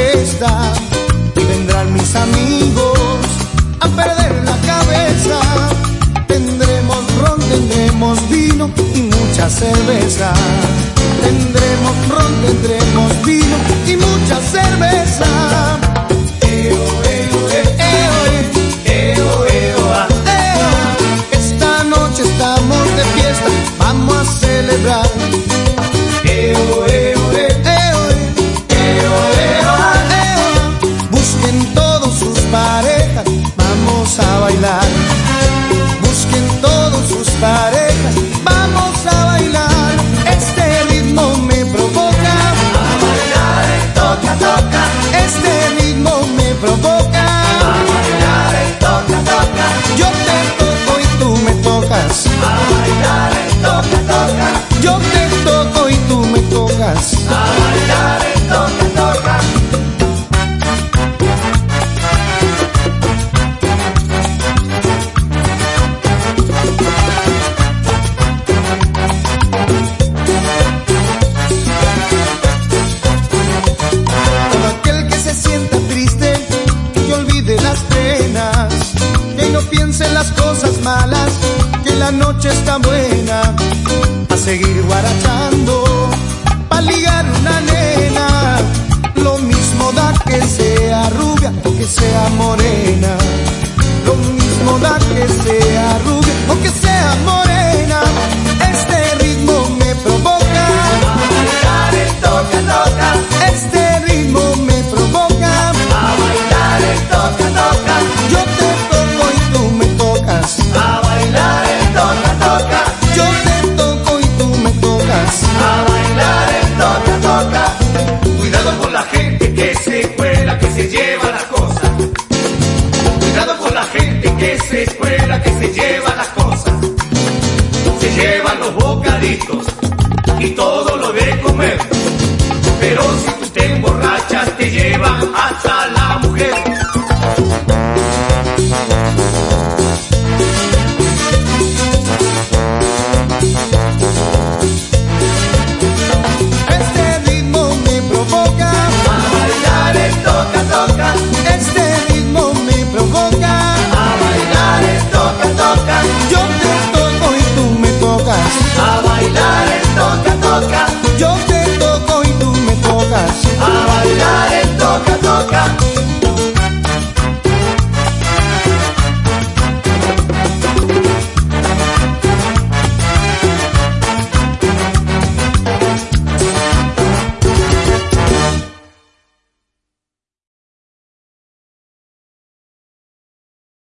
fiesta y vendrán mis amigos a perder la cabeza. Tendremos ron, tendremos vino y mucha cerveza. Tendremos ron, tendremos vino y mucha cerveza. Esta noche estamos de fiesta, vamos a celebrar. Busquen todos sus parejas, vamos a bailar. Busquen todos sus parejas, vamos a bailar. Este ritmo me provoca a bailar el toca toca. Este ritmo me provoca a bailar el toca toca. Yo te toco y tú me tocas a bailar el toca toca. Yo te toco y tú me tocas a bailar el toca toca. Las cosas malas, que la noche está buena, a seguir guarachando.